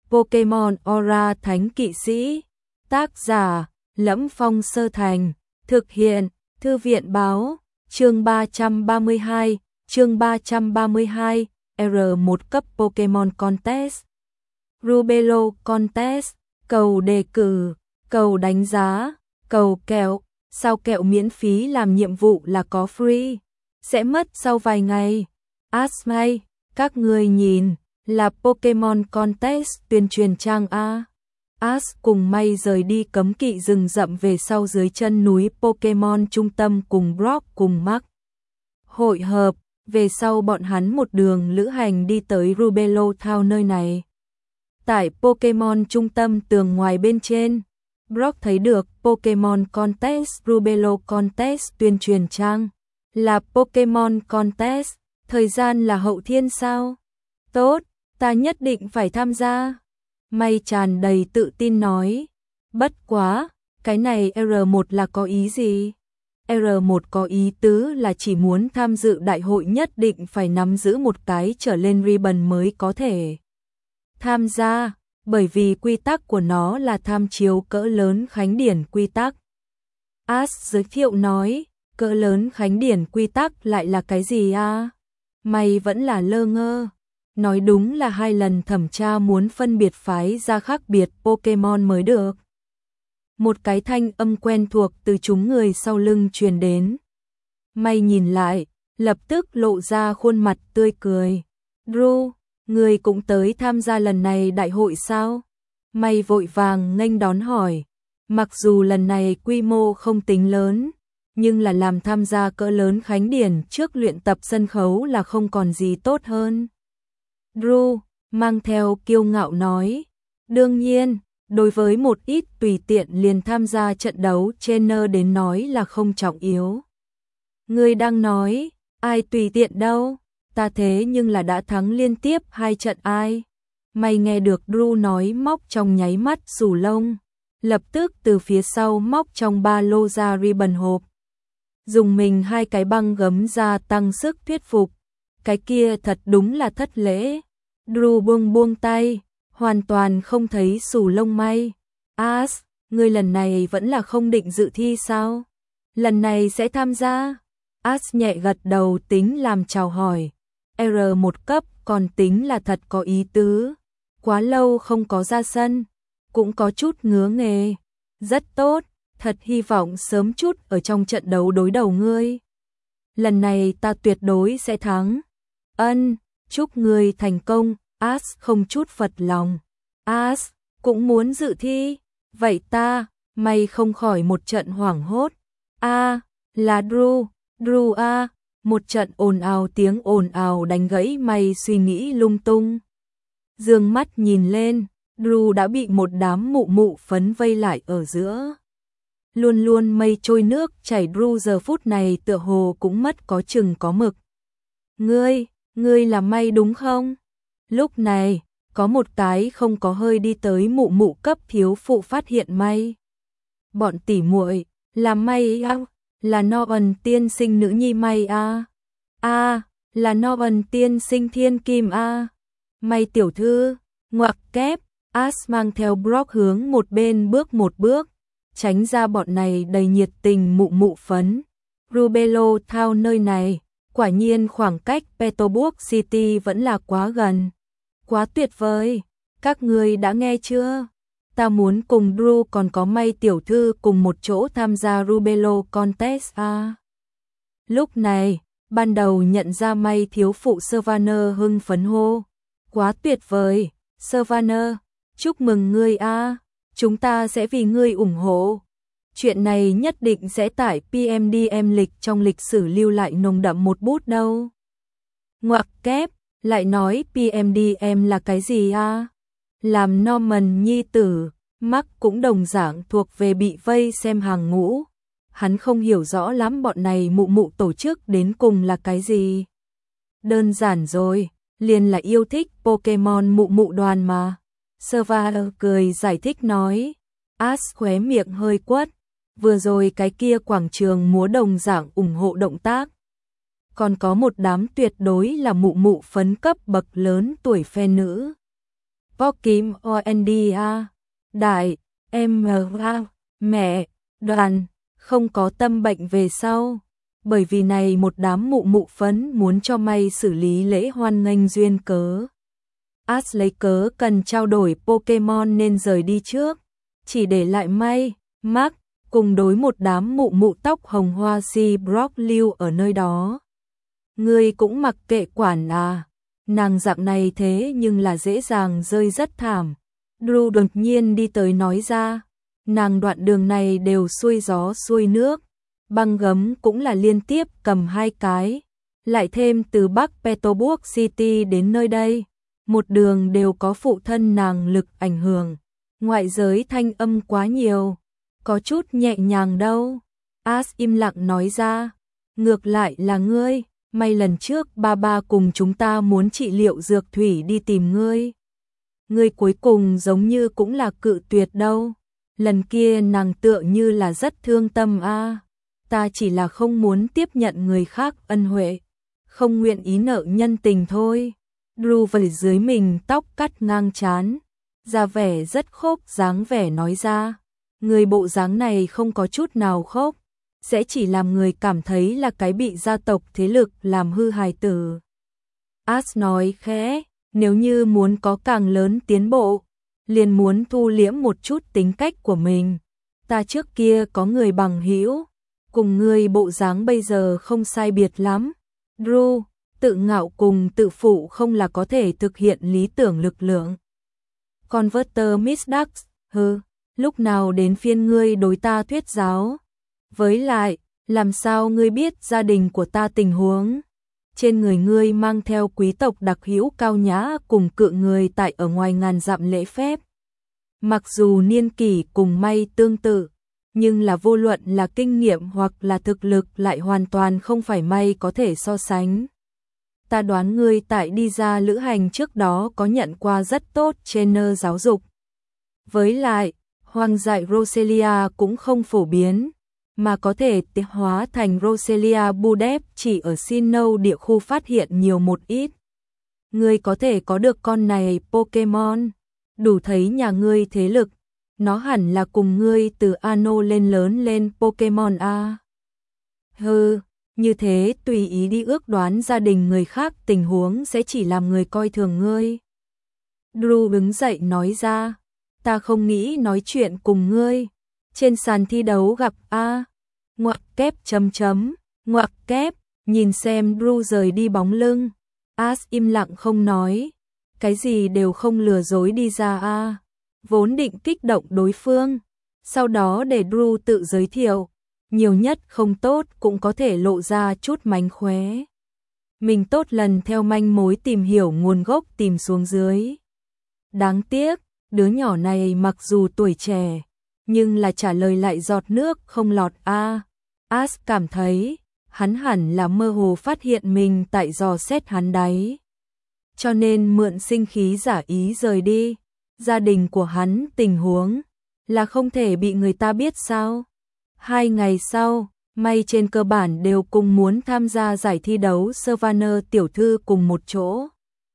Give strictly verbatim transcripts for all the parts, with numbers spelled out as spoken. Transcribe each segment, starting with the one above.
Pokemon Aura Thánh Kỵ Sĩ. Tác giả: Lẫm Phong Sơ Thành. Thực hiện: Thư viện Báo. Chương ba trăm ba mươi hai, chương ba trăm ba mươi hai, R một cấp Pokemon Contest. Rubelo Contest, cầu đề cử, cầu đánh giá, cầu kẹo, sao kẹo miễn phí làm nhiệm vụ là có free, sẽ mất sau vài ngày. Asmay, các người nhìn, là Pokemon Contest tuyên truyền trang A. As cùng May rời đi cấm kỵ rừng rậm về sau dưới chân núi Pokemon trung tâm cùng Brock cùng Mark hội hợp, về sau bọn hắn một đường lữ hành đi tới Rubelo Town nơi này. Tại Pokemon trung tâm tường ngoài bên trên, Brock thấy được Pokemon Contest Rubelo Contest tuyên truyền trang, là Pokemon Contest, thời gian là hậu thiên sao? Tốt, ta nhất định phải tham gia. May tràn đầy tự tin nói, bất quá, cái này R một là có ý gì? R một có ý tứ là chỉ muốn tham dự đại hội nhất định phải nắm giữ một cái trở lên ribbon mới có thể tham gia, bởi vì quy tắc của nó là tham chiếu cỡ lớn khánh điển quy tắc. As giới thiệu nói, cỡ lớn khánh điển quy tắc lại là cái gì à? Mày vẫn là lơ ngơ. Nói đúng là hai lần thẩm tra muốn phân biệt phái ra khác biệt Pokemon mới được. Một cái thanh âm quen thuộc từ chúng người sau lưng truyền đến. May nhìn lại, lập tức lộ ra khuôn mặt tươi cười. Drew, người cũng tới tham gia lần này đại hội sao? May vội vàng nghênh đón hỏi. Mặc dù lần này quy mô không tính lớn, nhưng là làm tham gia cỡ lớn khánh điển trước luyện tập sân khấu là không còn gì tốt hơn. Drew, mang theo kiêu ngạo nói, đương nhiên, đối với một ít tùy tiện liền tham gia trận đấu trainer đến nói là không trọng yếu. Ngươi đang nói, ai tùy tiện đâu, ta thế nhưng là đã thắng liên tiếp hai trận ai. Mày nghe được Drew nói móc trong nháy mắt rủ lông, lập tức từ phía sau móc trong ba lô ra ribbon hộp. Dùng mình hai cái băng gấm ra tăng sức thuyết phục, cái kia thật đúng là thất lễ. Drew buông buông tay, hoàn toàn không thấy xù lông may. As, ngươi lần này vẫn là không định dự thi sao? Lần này sẽ tham gia? As nhẹ gật đầu tính làm chào hỏi. R một cấp còn tính là thật có ý tứ. Quá lâu không có ra sân, cũng có chút ngứa nghề. Rất tốt, thật hy vọng sớm chút ở trong trận đấu đối đầu ngươi. Lần này ta tuyệt đối sẽ thắng. Ân, chúc ngươi thành công. As không chút phật lòng. As cũng muốn dự thi. Vậy ta, mày không khỏi một trận hoảng hốt. A, à, là Drew, Drew a. À. Một trận ồn ào tiếng ồn ào đánh gãy mày suy nghĩ lung tung. Dương mắt nhìn lên, Drew đã bị một đám mụ mụ phấn vây lại ở giữa. Luôn luôn mây trôi nước chảy Drew giờ phút này tựa hồ cũng mất có chừng có mực. Ngươi, ngươi là May đúng không? Lúc này, có một cái không có hơi đi tới mụ mụ cấp thiếu phụ phát hiện May. Bọn tỉ muội, là May à? Là Norman tiên sinh nữ nhi May à? À, là Norman tiên sinh thiên kim à? May tiểu thư, ngoặc kép, As mang theo Brock hướng một bên bước một bước, tránh ra bọn này đầy nhiệt tình mụ mụ phấn. Rubelo Town nơi này, quả nhiên khoảng cách Petalburg City vẫn là quá gần. Quá tuyệt vời, các người đã nghe chưa? Ta muốn cùng Drew còn có May tiểu thư cùng một chỗ tham gia Rubelo Contest à? Lúc này, ban đầu nhận ra May thiếu phụ Savannah hưng phấn hô. Quá tuyệt vời, Savannah, chúc mừng ngươi a, à. Chúng ta sẽ vì ngươi ủng hộ. Chuyện này nhất định sẽ tại pê em đê em lịch trong lịch sử lưu lại nồng đậm một bút đâu. Ngoặc kép, lại nói pê em đê em là cái gì à? Làm Norman nhi tử, Mark cũng đồng dạng thuộc về bị vây xem hàng ngũ. Hắn không hiểu rõ lắm bọn này mụ mụ tổ chức đến cùng là cái gì. Đơn giản rồi, liền là yêu thích Pokemon mụ mụ đoàn mà. Savannah cười giải thích nói. As khóe miệng hơi quất. Vừa rồi cái kia quảng trường múa đồng dạng ủng hộ động tác. Còn có một đám tuyệt đối là mụ mụ phấn cấp bậc lớn tuổi phe nữ. Võ Kim Ondia, Đại, em a, mẹ, Đoàn, không có tâm bệnh về sau. Bởi vì này một đám mụ mụ phấn muốn cho May xử lý lễ hoan nghênh duyên cớ. Ash lấy cớ cần trao đổi Pokemon nên rời đi trước, chỉ để lại May, Mark, cùng đối một đám mụ mụ tóc hồng hoa si Brock lưu ở nơi đó. Ngươi cũng mặc kệ quản à, nàng dạng này thế nhưng là dễ dàng rơi rất thảm. Drew đột nhiên đi tới nói ra, nàng đoạn đường này đều xuôi gió xuôi nước, băng gấm cũng là liên tiếp cầm hai cái, lại thêm từ Bắc Petersburg City đến nơi đây, một đường đều có phụ thân nàng lực ảnh hưởng, ngoại giới thanh âm quá nhiều, có chút nhẹ nhàng đâu. Ash im lặng nói ra, ngược lại là ngươi, may lần trước ba ba cùng chúng ta muốn trị liệu dược thủy đi tìm ngươi. Ngươi cuối cùng giống như cũng là cự tuyệt đâu, lần kia nàng tựa như là rất thương tâm a. À. Ta chỉ là không muốn tiếp nhận người khác ân huệ, không nguyện ý nợ nhân tình thôi. Drew vẩy dưới mình tóc cắt ngang trán, ra vẻ rất khóc dáng vẻ nói ra, người bộ dáng này không có chút nào khóc, sẽ chỉ làm người cảm thấy là cái bị gia tộc thế lực làm hư hài tử. Ash nói khẽ, nếu như muốn có càng lớn tiến bộ, liền muốn thu liễm một chút tính cách của mình. Ta trước kia có người bằng hữu, cùng người bộ dáng bây giờ không sai biệt lắm. Drew, tự ngạo cùng tự phụ không là có thể thực hiện lý tưởng lực lượng. Converter Miss Ducks, hừ, lúc nào đến phiên ngươi đối ta thuyết giáo? Với lại, làm sao ngươi biết gia đình của ta tình huống? Trên người ngươi mang theo quý tộc đặc hữu cao nhã cùng cự người tại ở ngoài ngàn dặm lễ phép. Mặc dù niên kỷ cùng May tương tự, nhưng là vô luận là kinh nghiệm hoặc là thực lực lại hoàn toàn không phải May có thể so sánh. Ta đoán ngươi tại đi ra lữ hành trước đó có nhận qua rất tốt trainer giáo dục. Với lại, hoang dại Roselia cũng không phổ biến, mà có thể tiến hóa thành Roselia Budep chỉ ở Sinnoh địa khu phát hiện nhiều một ít. Ngươi có thể có được con này Pokemon, đủ thấy nhà ngươi thế lực, nó hẳn là cùng ngươi từ Ano lên lớn lên Pokemon A. Hừ, như thế tùy ý đi ước đoán gia đình người khác tình huống sẽ chỉ làm người coi thường ngươi. Drew đứng dậy nói ra, ta không nghĩ nói chuyện cùng ngươi. Trên sàn thi đấu gặp A, ngoặc kép chấm chấm, ngoặc kép, nhìn xem Drew rời đi bóng lưng. Ash im lặng không nói, cái gì đều không lừa dối đi ra A, vốn định kích động đối phương, sau đó để Drew tự giới thiệu, nhiều nhất không tốt cũng có thể lộ ra chút mánh khóe. Mình tốt lần theo manh mối tìm hiểu nguồn gốc tìm xuống dưới. Đáng tiếc, đứa nhỏ này mặc dù tuổi trẻ, nhưng là trả lời lại giọt nước không lọt a. Ash cảm thấy, hắn hẳn là mơ hồ phát hiện mình tại dò xét hắn đấy. Cho nên mượn sinh khí giả ý rời đi. Gia đình của hắn tình huống là không thể bị người ta biết sao. Hai ngày sau, May trên cơ bản đều cùng muốn tham gia giải thi đấu Savannah tiểu thư cùng một chỗ.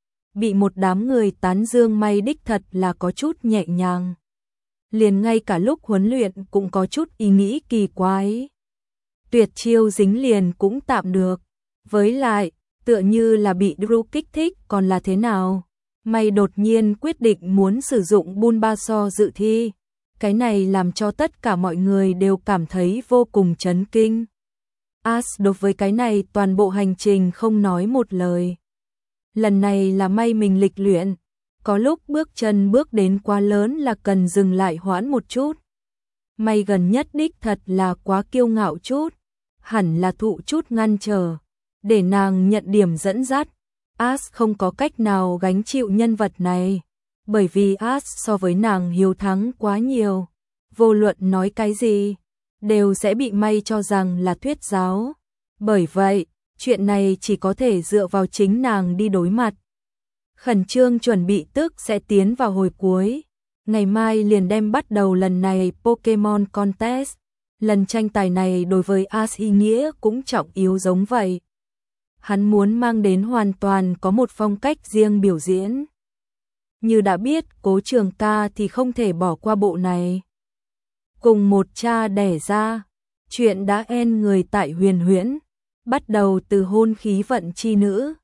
Bị một đám người tán dương May đích thật là có chút nhẹ nhàng. Liền ngay cả lúc huấn luyện cũng có chút ý nghĩ kỳ quái. Tuyệt chiêu dính liền cũng tạm được. Với lại, tựa như là bị Drew kích thích còn là thế nào. May đột nhiên quyết định muốn sử dụng Bulbasaur dự thi. Cái này làm cho tất cả mọi người đều cảm thấy vô cùng chấn kinh. Ash đối với cái này toàn bộ hành trình không nói một lời. Lần này là May mình lịch luyện. Có lúc bước chân bước đến quá lớn là cần dừng lại hoãn một chút. May gần nhất đích thật là quá kiêu ngạo chút. Hẳn là thụ chút ngăn trở. Để nàng nhận điểm dẫn dắt. Ash không có cách nào gánh chịu nhân vật này. Bởi vì Ash so với nàng hiếu thắng quá nhiều. Vô luận nói cái gì, đều sẽ bị May cho rằng là thuyết giáo. Bởi vậy, chuyện này chỉ có thể dựa vào chính nàng đi đối mặt. Khẩn trương chuẩn bị tức sẽ tiến vào hồi cuối. Ngày mai liền đem bắt đầu lần này Pokemon Contest. Lần tranh tài này đối với Ash ý nghĩa cũng trọng yếu giống vậy. Hắn muốn mang đến hoàn toàn có một phong cách riêng biểu diễn. như đã biết Cố Trường Ca thì không thể bỏ qua bộ này. Cùng một cha đẻ ra, chuyện đã en người tại Huyền Huyễn, bắt đầu từ hôn khí vận chi nữ,